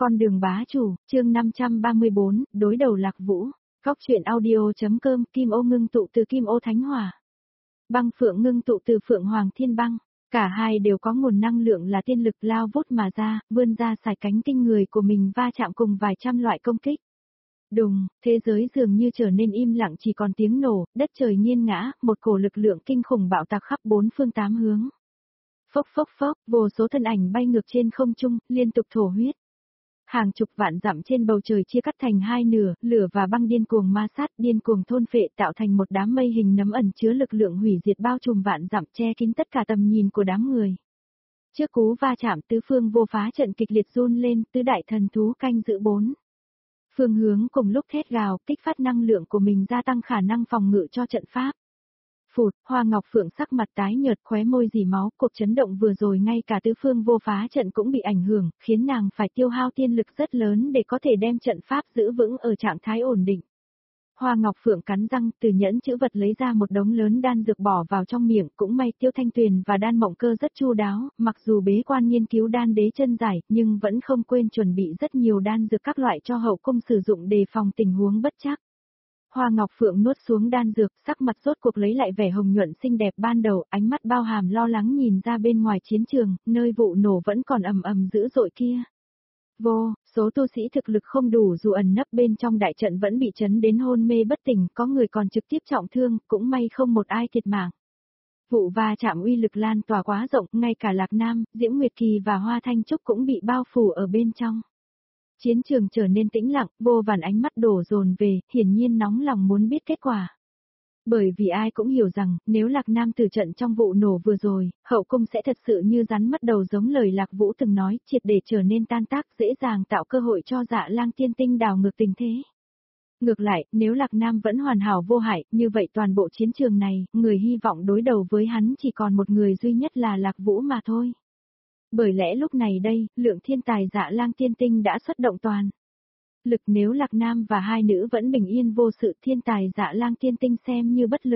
Con đường bá chủ, chương 534, đối đầu Lạc Vũ. Góc truyện audio.com. Kim ô ngưng tụ từ Kim ô Thánh Hỏa. Băng phượng ngưng tụ từ Phượng Hoàng Thiên Băng. Cả hai đều có nguồn năng lượng là tiên lực lao vút mà ra, vươn ra xài cánh kinh người của mình va chạm cùng vài trăm loại công kích. Đùng, thế giới dường như trở nên im lặng, chỉ còn tiếng nổ, đất trời nghiêng ngã, một cổ lực lượng kinh khủng bạo tạc khắp bốn phương tám hướng. Phốc phốc phốc, vô số thân ảnh bay ngược trên không trung, liên tục thổ huyết. Hàng chục vạn dặm trên bầu trời chia cắt thành hai nửa, lửa và băng điên cuồng ma sát, điên cuồng thôn phệ, tạo thành một đám mây hình nấm ẩn chứa lực lượng hủy diệt bao trùm vạn dặm, che kín tất cả tầm nhìn của đám người. Trước cú va chạm, tứ phương vô phá trận kịch liệt run lên, tứ đại thần thú canh giữ bốn phương hướng cùng lúc thét gào, kích phát năng lượng của mình, gia tăng khả năng phòng ngự cho trận pháp. Phụt, Hoa Ngọc Phượng sắc mặt tái nhợt, khóe môi dì máu, cuộc chấn động vừa rồi ngay cả tứ phương vô phá trận cũng bị ảnh hưởng, khiến nàng phải tiêu hao tiên lực rất lớn để có thể đem trận pháp giữ vững ở trạng thái ổn định. Hoa Ngọc Phượng cắn răng, từ nhẫn chữ vật lấy ra một đống lớn đan dược bỏ vào trong miệng, cũng may Tiêu Thanh Tuyền và Đan Mộng Cơ rất chu đáo, mặc dù bế quan nghiên cứu đan đế chân giải, nhưng vẫn không quên chuẩn bị rất nhiều đan dược các loại cho hậu cung sử dụng đề phòng tình huống bất trắc. Hoa Ngọc Phượng nuốt xuống đan dược, sắc mặt rốt cuộc lấy lại vẻ hồng nhuận xinh đẹp ban đầu, ánh mắt bao hàm lo lắng nhìn ra bên ngoài chiến trường, nơi vụ nổ vẫn còn ầm ầm dữ dội kia. Số tu sĩ thực lực không đủ dù ẩn nấp bên trong đại trận vẫn bị chấn đến hôn mê bất tỉnh, có người còn trực tiếp trọng thương, cũng may không một ai thiệt mạng. Vụ va chạm uy lực lan tỏa quá rộng, ngay cả Lạc Nam, Diễm Nguyệt Kỳ và Hoa Thanh Trúc cũng bị bao phủ ở bên trong. Chiến trường trở nên tĩnh lặng, vô vàn ánh mắt đổ dồn về, hiển nhiên nóng lòng muốn biết kết quả. Bởi vì ai cũng hiểu rằng, nếu Lạc Nam tử trận trong vụ nổ vừa rồi, hậu cung sẽ thật sự như rắn mất đầu, giống lời Lạc Vũ từng nói, triệt để trở nên tan tác, dễ dàng tạo cơ hội cho Dạ Lang Tiên Tinh đảo ngược tình thế. Ngược lại, nếu Lạc Nam vẫn hoàn hảo vô hại, như vậy toàn bộ chiến trường này, người hy vọng đối đầu với hắn chỉ còn một người duy nhất là Lạc Vũ mà thôi. Bởi lẽ lúc này đây, lượng thiên tài Dạ Lang Tiên Tinh đã xuất động toàn lực, nếu Lạc Nam và hai nữ vẫn bình yên vô sự, thiên tài Dạ Lang Tiên Tinh xem như bất lực.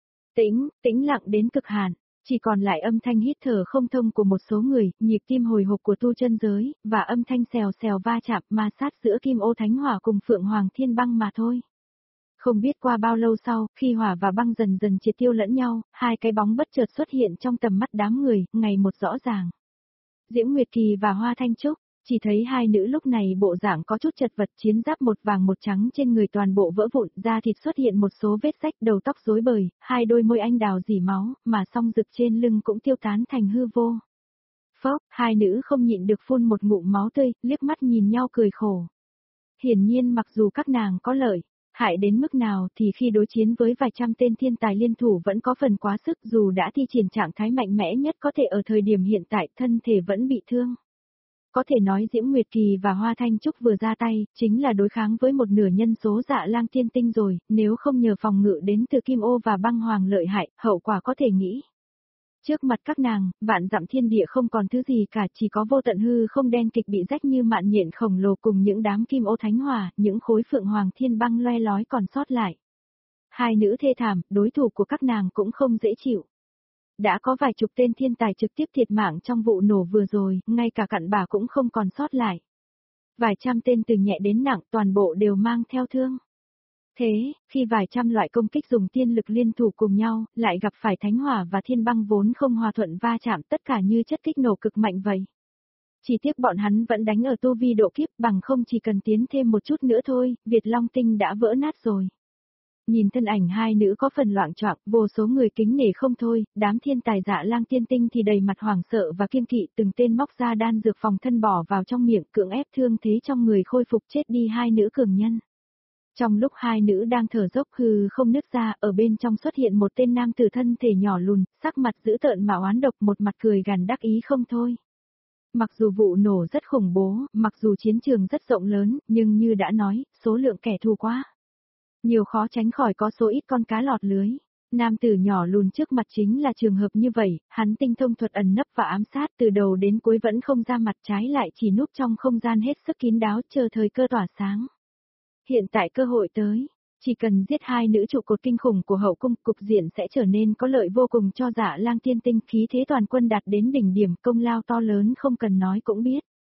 Tĩnh lặng đến cực hạn, chỉ còn lại âm thanh hít thở không thông của một số người, nhịp tim hồi hộp của tu chân giới, và âm thanh xèo xèo va chạm ma sát giữa Kim Ô Thánh Hỏa cùng Phượng Hoàng Thiên Băng mà thôi. Không biết qua bao lâu sau, khi hỏa và băng dần dần triệt tiêu lẫn nhau, hai cái bóng bất chợt xuất hiện trong tầm mắt đám người, ngày một rõ ràng. Diễm Nguyệt Kỳ và Hoa Thanh Trúc, chỉ thấy hai nữ lúc này bộ dạng có chút chật vật, chiến giáp một vàng một trắng trên người toàn bộ vỡ vụn, da thịt xuất hiện một số vết rách, đầu tóc rối bời, hai đôi môi anh đào dỉ máu, mà song rực trên lưng cũng tiêu tán thành hư vô. Phốc, hai nữ không nhịn được phun một ngụm máu tươi, liếc mắt nhìn nhau cười khổ. Hiển nhiên mặc dù các nàng có lợi hại đến mức nào thì khi đối chiến với vài trăm tên thiên tài liên thủ vẫn có phần quá sức, dù đã thi triển trạng thái mạnh mẽ nhất có thể ở thời điểm hiện tại, thân thể vẫn bị thương. Có thể nói Diễm Nguyệt Kỳ và Hoa Thanh Trúc vừa ra tay, chính là đối kháng với một nửa nhân số Dạ Lang Tiên Tinh rồi, nếu không nhờ phòng ngự đến từ Kim Ô và Băng Hoàng lợi hại, hậu quả có thể nghĩ. Trước mặt các nàng, vạn dặm thiên địa không còn thứ gì cả, chỉ có vô tận hư không đen kịch bị rách như mạn nhện khổng lồ cùng những đám Kim Ô Thánh Hỏa, những khối Phượng Hoàng Thiên Băng loe lói còn sót lại. Hai nữ thê thảm, đối thủ của các nàng cũng không dễ chịu. Đã có vài chục tên thiên tài trực tiếp thiệt mạng trong vụ nổ vừa rồi, ngay cả cặn bã cũng không còn sót lại. Vài trăm tên từ nhẹ đến nặng toàn bộ đều mang theo thương. Thế, khi vài trăm loại công kích dùng tiên lực liên thủ cùng nhau, lại gặp phải Thánh Hỏa và Thiên Băng vốn không hòa thuận va chạm, tất cả như chất kích nổ cực mạnh vậy. Chỉ tiếc bọn hắn vẫn đánh ở tu vi độ kiếp, bằng không chỉ cần tiến thêm một chút nữa thôi, Việt Long Tinh đã vỡ nát rồi. Nhìn thân ảnh hai nữ có phần loạng choạng, vô số người kính nể không thôi, đám thiên tài Dạ Lang Tiên Tinh thì đầy mặt hoảng sợ và kiêng kỵ, từng tên móc ra đan dược phòng thân bỏ vào trong miệng, cưỡng ép thương thế trong người khôi phục, chết đi hai nữ cường nhân. Trong lúc hai nữ đang thở dốc hư không nứt ra, ở bên trong xuất hiện một tên nam tử thân thể nhỏ lùn, sắc mặt dữ tợn mà oán độc, một mặt cười gằn đắc ý không thôi. Mặc dù vụ nổ rất khủng bố, mặc dù chiến trường rất rộng lớn, nhưng như đã nói, số lượng kẻ thù quá nhiều, khó tránh khỏi có số ít con cá lọt lưới. Nam tử nhỏ lùn trước mặt chính là trường hợp như vậy, hắn tinh thông thuật ẩn nấp và ám sát, từ đầu đến cuối vẫn không ra mặt, trái lại chỉ núp trong không gian hết sức kín đáo, chờ thời cơ tỏa sáng. Hiện tại cơ hội tới, chỉ cần giết hai nữ trụ cột kinh khủng của hậu cung, cục diện sẽ trở nên có lợi vô cùng cho Dạ Lang Tiên Tinh, khí thế toàn quân đạt đến đỉnh điểm, công lao to lớn không cần nói cũng biết.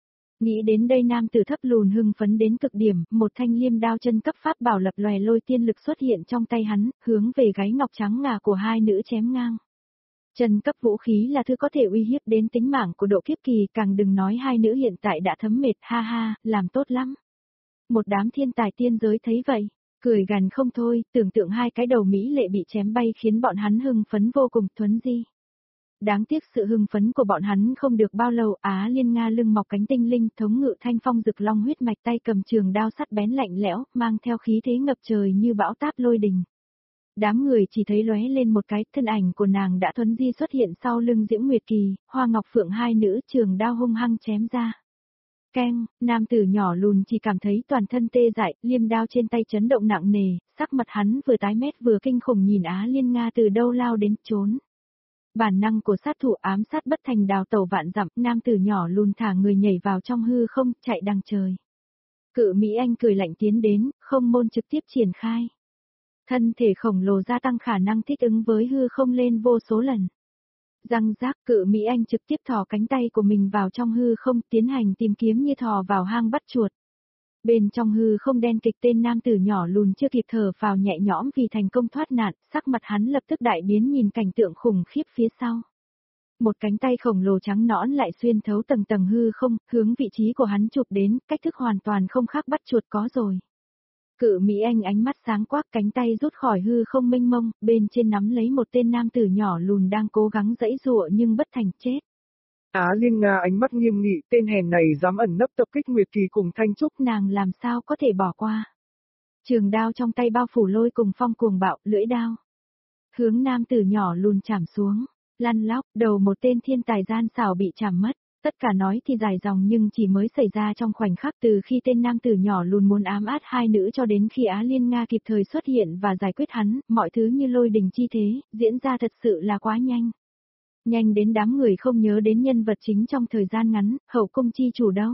Nghĩ đến đây nam tử thấp lùn hưng phấn đến cực điểm, một thanh liêm đao chân cấp pháp bảo lập lòe lôi tiên lực xuất hiện trong tay hắn, hướng về gáy ngọc trắng ngà của hai nữ chém ngang. Chân cấp vũ khí là thứ có thể uy hiếp đến tính mạng của độ kiếp kỳ, càng đừng nói hai nữ hiện tại đã thấm mệt, ha ha, làm tốt lắm. Một đám thiên tài tiên giới thấy vậy, cười gằn không thôi, tưởng tượng hai cái đầu mỹ lệ bị chém bay khiến bọn hắn hưng phấn vô cùng. Thuấn di. Đáng tiếc sự hưng phấn của bọn hắn không được bao lâu, Á Liên Nga lưng mọc cánh tinh linh, thống ngự thanh phong rực long huyết mạch, tay cầm trường đao sắt bén lạnh lẽo, mang theo khí thế ngập trời như bão táp lôi đình. Đám người chỉ thấy lóe lên một cái, thân ảnh của nàng đã thuấn di xuất hiện sau lưng Diễm Nguyệt Kỳ, Hoa Ngọc Phượng hai nữ, trường đao hung hăng chém ra. Keng, nam tử nhỏ lùn chỉ cảm thấy toàn thân tê dại, liêm đao trên tay chấn động nặng nề, sắc mặt hắn vừa tái mét vừa kinh khủng nhìn Á Liên Nga từ đâu lao đến, trốn. Bản năng của sát thủ ám sát bất thành đào tẩu vạn dặm, nam tử nhỏ lùn thả người nhảy vào trong hư không, chạy đằng trời. Cự Mỹ Anh cười lạnh tiến đến, không môn trực tiếp triển khai. Thân thể khổng lồ gia tăng khả năng thích ứng với hư không lên vô số lần. Răng rác, Cự Mỹ Anh trực tiếp thò cánh tay của mình vào trong hư không, tiến hành tìm kiếm như thò vào hang bắt chuột. Bên trong hư không đen kịch, tên nam tử nhỏ lùn chưa kịp thở phào nhẹ nhõm vì thành công thoát nạn, sắc mặt hắn lập tức đại biến nhìn cảnh tượng khủng khiếp phía sau. Một cánh tay khổng lồ trắng nõn lại xuyên thấu tầng tầng hư không, hướng vị trí của hắn chụp đến, cách thức hoàn toàn không khác bắt chuột có rồi. Cự Mỹ Anh ánh mắt sáng quắc, cánh tay rút khỏi hư không mênh mông, bên trên nắm lấy một tên nam tử nhỏ lùn đang cố gắng giãy giụa nhưng bất thành, chết. Á Liên Nga ánh mắt nghiêm nghị, tên hèn này dám ẩn nấp tập kích Nguyệt Kỳ cùng Thanh Trúc, nàng làm sao có thể bỏ qua. Trường đao trong tay bao phủ lôi cùng phong cuồng bạo, lưỡi đao. Hướng nam tử nhỏ lùn chảm xuống, lăn lóc, đầu một tên thiên tài gian xảo bị chảm mất. Tất cả nói thì dài dòng nhưng chỉ mới xảy ra trong khoảnh khắc từ khi tên nam tử nhỏ lùn muốn ám át hai nữ cho đến khi Á Liên Nga kịp thời xuất hiện và giải quyết hắn, mọi thứ như lôi đình chi thế, diễn ra thật sự là quá nhanh. Nhanh đến đám người không nhớ đến nhân vật chính trong thời gian ngắn, hậu cung chi chủ đâu.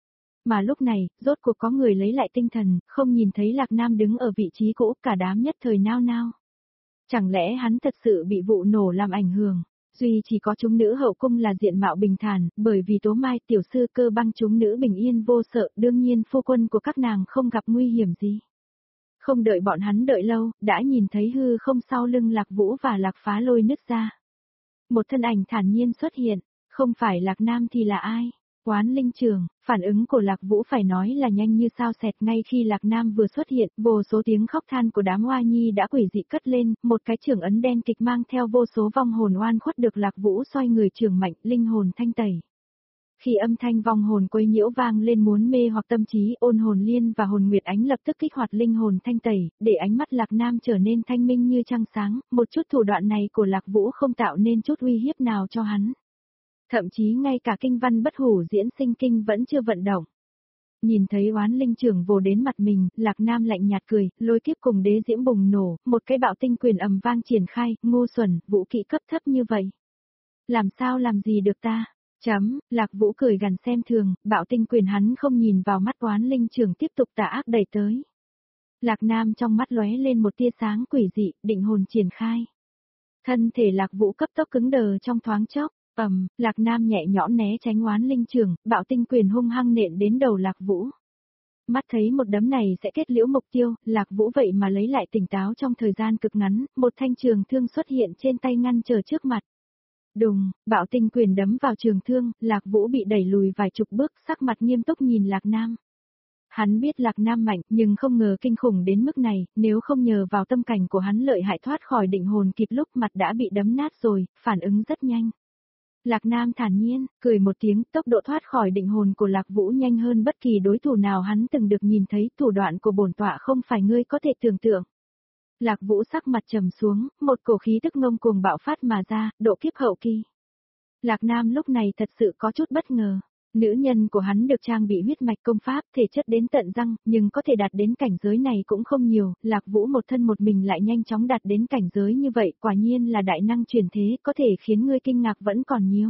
Mà lúc này, rốt cuộc có người lấy lại tinh thần, không nhìn thấy Lạc Nam đứng ở vị trí cũ, cả đám nhất thời nao nao. Chẳng lẽ hắn thật sự bị vụ nổ làm ảnh hưởng? Duy chỉ có chúng nữ hậu cung là diện mạo bình thản, bởi vì Tố Mai tiểu sư Cơ Băng chúng nữ bình yên vô sợ, đương nhiên phu quân của các nàng không gặp nguy hiểm gì. Không đợi bọn hắn đợi lâu, đã nhìn thấy hư không sau lưng Lạc Vũ và Lạc Phá Lôi nứt ra. Một thân ảnh thản nhiên xuất hiện, không phải Lạc Nam thì là ai? Quán Linh Trường, phản ứng của Lạc Vũ phải nói là nhanh như sao xẹt, ngay khi Lạc Nam vừa xuất hiện, vô số tiếng khóc than của đám oa nhi đã quỷ dị cất lên, một cái chưởng ấn đen kịch mang theo vô số vong hồn oan khuất được Lạc Vũ xoay người chưởng mạnh, linh hồn thanh tẩy. Khi âm thanh vong hồn quấy nhiễu vang lên muốn mê hoặc tâm trí, Ôn Hồn Liên và Hồn Nguyệt Ánh lập tức kích hoạt linh hồn thanh tẩy, để ánh mắt Lạc Nam trở nên thanh minh như trăng sáng, một chút thủ đoạn này của Lạc Vũ không tạo nên chút uy hiếp nào cho hắn. Thậm chí ngay cả kinh văn bất hủ diễn sinh kinh vẫn chưa vận động. Nhìn thấy oán linh trưởng vồ đến mặt mình, Lạc Nam lạnh nhạt cười, lôi kiếp cùng đế diễm bùng nổ, một cái bạo tinh quyền ầm vang triển khai, ngu xuẩn, vũ kỹ cấp thấp như vậy. Làm sao làm gì được ta? Lạc Vũ cười gằn xem thường, bạo tinh quyền hắn không nhìn vào mắt oán linh trưởng tiếp tục tà ác đẩy tới. Lạc Nam trong mắt lóe lên một tia sáng quỷ dị, định hồn triển khai. Thân thể Lạc Vũ cấp tốc cứng đờ trong thoáng chốc. Lạc Nam nhẹ nhõm né tránh oán linh trường, bạo tinh quyền hung hăng nện đến đầu Lạc Vũ. Mắt thấy một đấm này sẽ kết liễu mục tiêu, Lạc Vũ vậy mà lấy lại tỉnh táo trong thời gian cực ngắn, một thanh trường thương xuất hiện trên tay ngăn trở trước mặt. Đùng, bạo tinh quyền đấm vào trường thương, Lạc Vũ bị đẩy lùi vài chục bước, sắc mặt nghiêm túc nhìn Lạc Nam. Hắn biết Lạc Nam mạnh, nhưng không ngờ kinh khủng đến mức này, nếu không nhờ vào tâm cảnh của hắn lợi hại thoát khỏi định hồn kịp lúc mặt đã bị đấm nát rồi, phản ứng rất nhanh. Lạc Nam thản nhiên, cười một tiếng, tốc độ thoát khỏi định hồn của Lạc Vũ nhanh hơn bất kỳ đối thủ nào hắn từng được nhìn thấy, thủ đoạn của bổn tọa không phải ngươi có thể tưởng tượng. Lạc Vũ sắc mặt trầm xuống, một cổ khí tức ngông cuồng bạo phát mà ra, độ kiếp hậu kỳ. Lạc Nam lúc này thật sự có chút bất ngờ. Nữ nhân của hắn được trang bị huyết mạch công pháp, thể chất đến tận răng, nhưng có thể đạt đến cảnh giới này cũng không nhiều, Lạc Vũ một thân một mình lại nhanh chóng đạt đến cảnh giới như vậy, quả nhiên là đại năng truyền thế, có thể khiến ngươi kinh ngạc vẫn còn nhiều.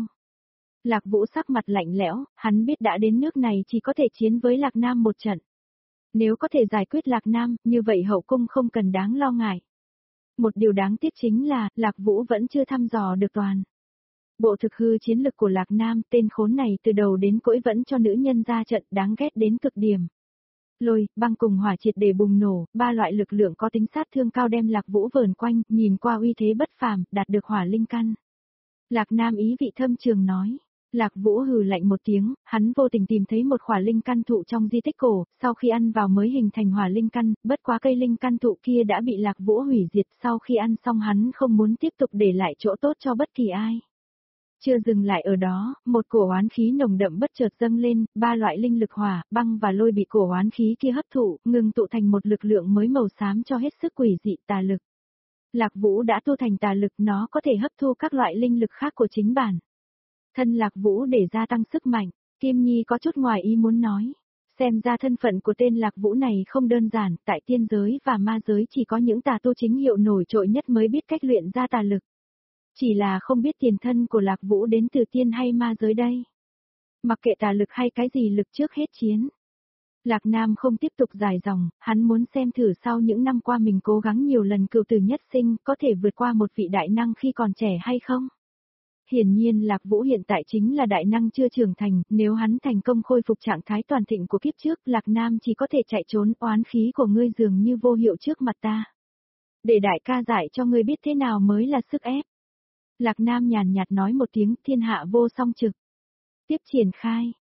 Lạc Vũ sắc mặt lạnh lẽo, hắn biết đã đến nước này chỉ có thể chiến với Lạc Nam một trận. Nếu có thể giải quyết Lạc Nam, như vậy hậu cung không cần đáng lo ngại. Một điều đáng tiếc chính là, Lạc Vũ vẫn chưa thăm dò được toàn Bộ thực hư chiến lực của Lạc Nam, tên khốn này từ đầu đến cuối vẫn cho nữ nhân ra trận, đáng ghét đến cực điểm. Lôi, băng cùng hỏa triệt để bùng nổ, ba loại lực lượng có tính sát thương cao đem Lạc Vũ vờn quanh, nhìn qua uy thế bất phàm, đạt được hỏa linh căn. Lạc Nam ý vị thâm trường nói. Lạc Vũ hừ lạnh một tiếng, hắn vô tình tìm thấy một hỏa linh căn thụ trong di tích cổ, sau khi ăn vào mới hình thành hỏa linh căn, bất quá cây linh căn thụ kia đã bị Lạc Vũ hủy diệt, sau khi ăn xong hắn không muốn tiếp tục để lại chỗ tốt cho bất kỳ ai. Chưa dừng lại ở đó, một cổ oán khí nồng đậm bất chợt dâng lên, ba loại linh lực hỏa, băng và lôi bị cổ oán khí kia hấp thụ, ngừng tụ thành một lực lượng mới màu xám cho hết sức quỷ dị tà lực. Lạc Vũ đã tu thành tà lực, nó có thể hấp thu các loại linh lực khác của chính bản thân Lạc Vũ để gia tăng sức mạnh. Kim Nhi có chút ngoài ý muốn nói. Xem ra thân phận của tên Lạc Vũ này không đơn giản, tại tiên giới và ma giới chỉ có những tà tu chính hiệu nổi trội nhất mới biết cách luyện ra tà lực. Chỉ là không biết tiền thân của Lạc Vũ đến từ tiên hay ma giới đây. Mặc kệ tà lực hay cái gì lực trước hết chiến. Lạc Nam không tiếp tục dài dòng, hắn muốn xem thử sau những năm qua mình cố gắng nhiều lần cựu tử nhất sinh có thể vượt qua một vị đại năng khi còn trẻ hay không. Hiển nhiên Lạc Vũ hiện tại chính là đại năng chưa trưởng thành, nếu hắn thành công khôi phục trạng thái toàn thịnh của kiếp trước, Lạc Nam chỉ có thể chạy trốn, oán khí của ngươi dường như vô hiệu trước mặt ta. Để đại ca giải cho ngươi biết thế nào mới là sức ép. Lạc Nam nhàn nhạt nói một tiếng, thiên hạ vô song trực. Tiếp triển khai,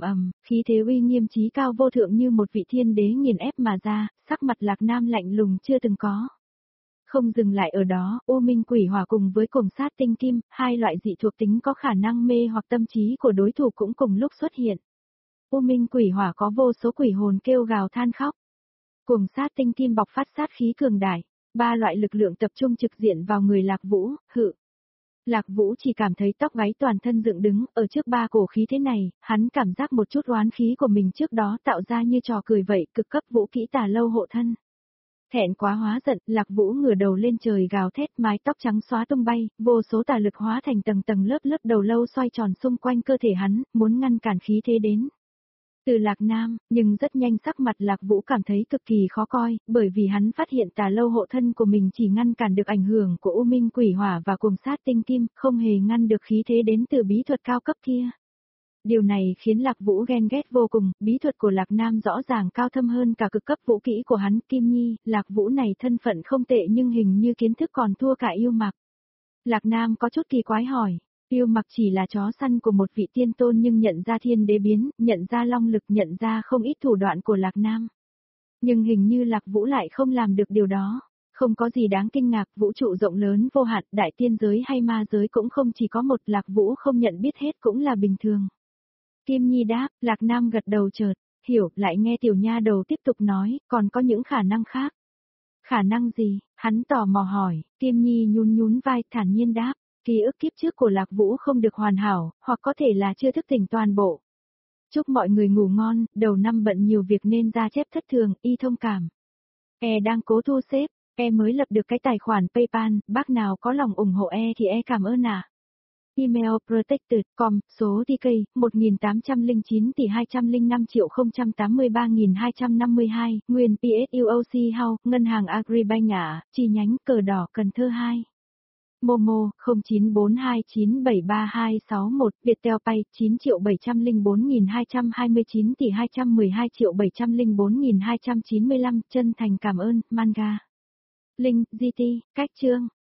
khí thế uy nghiêm chí cao vô thượng như một vị thiên đế nghiền ép mà ra, sắc mặt Lạc Nam lạnh lùng chưa từng có. Không dừng lại ở đó, U Minh Quỷ Hỏa cùng với Cuồng Sát Tinh Kim, hai loại dị thuộc tính có khả năng mê hoặc tâm trí của đối thủ cũng cùng lúc xuất hiện. U Minh Quỷ Hỏa có vô số quỷ hồn kêu gào than khóc. Cuồng Sát Tinh Kim bộc phát sát khí cường đại, ba loại lực lượng tập trung trực diện vào người Lạc Vũ, hự. Lạc Vũ chỉ cảm thấy tóc gáy toàn thân dựng đứng, ở trước ba cổ khí thế này, hắn cảm giác một chút oán khí của mình trước đó tạo ra như trò cười vậy, cực cấp vũ kỹ tà lâu hộ thân. Thẹn quá hóa giận, Lạc Vũ ngửa đầu lên trời gào thét, mái tóc trắng xóa tung bay, vô số tà lực hóa thành tầng tầng lớp lớp đầu lâu xoay tròn xung quanh cơ thể hắn, muốn ngăn cản khí thế đến. Từ Lạc Nam, nhưng rất nhanh sắc mặt Lạc Vũ cảm thấy cực kỳ khó coi, bởi vì hắn phát hiện tà lâu hộ thân của mình chỉ ngăn cản được ảnh hưởng của U Minh Quỷ Hỏa và Cuồng Sát Tinh Kim, không hề ngăn được khí thế đến từ bí thuật cao cấp kia. Điều này khiến Lạc Vũ ghen ghét vô cùng, bí thuật của Lạc Nam rõ ràng cao thâm hơn cả cực cấp vũ kỹ của hắn. Kim Nhi, Lạc Vũ này thân phận không tệ nhưng hình như kiến thức còn thua cả Yêu Mặc. Lạc Nam có chút kỳ quái hỏi, Yêu Mặc chỉ là chó săn của một vị tiên tôn nhưng nhận ra thiên đế biến, nhận ra long lực, nhận ra không ít thủ đoạn của Lạc Nam. Nhưng hình như Lạc Vũ lại không làm được điều đó. Không có gì đáng kinh ngạc, vũ trụ rộng lớn vô hạn, đại tiên giới hay ma giới cũng không chỉ có một, Lạc Vũ không nhận biết hết cũng là bình thường. Kim Nhi đáp, Lạc Nam gật đầu chợt, hiểu, lại nghe tiểu nha đầu tiếp tục nói, còn có những khả năng khác. Khả năng gì? Hắn tò mò hỏi, Kim Nhi nhún nhún vai, thản nhiên đáp, ký ức kiếp trước của Lạc Vũ không được hoàn hảo, hoặc có thể là chưa thức tỉnh toàn bộ. Chúc mọi người ngủ ngon, đầu năm bận nhiều việc nên ra chép thất thường, y thông cảm. Đang cố thu xếp, mới lập được cái tài khoản PayPal, bác nào có lòng ủng hộ thì cảm ơn ạ. Email protected.com, số TK, 1809 tỷ 205.083.252, nguyên PSUOC House, Ngân hàng Agribank chi nhánh Cờ Đỏ Cần Thơ 2. Momo, 0942973261, Viettel Pay, 9.704.229 tỷ 212.704.295, chân thành cảm ơn, Manga. Link, GT, cách chương.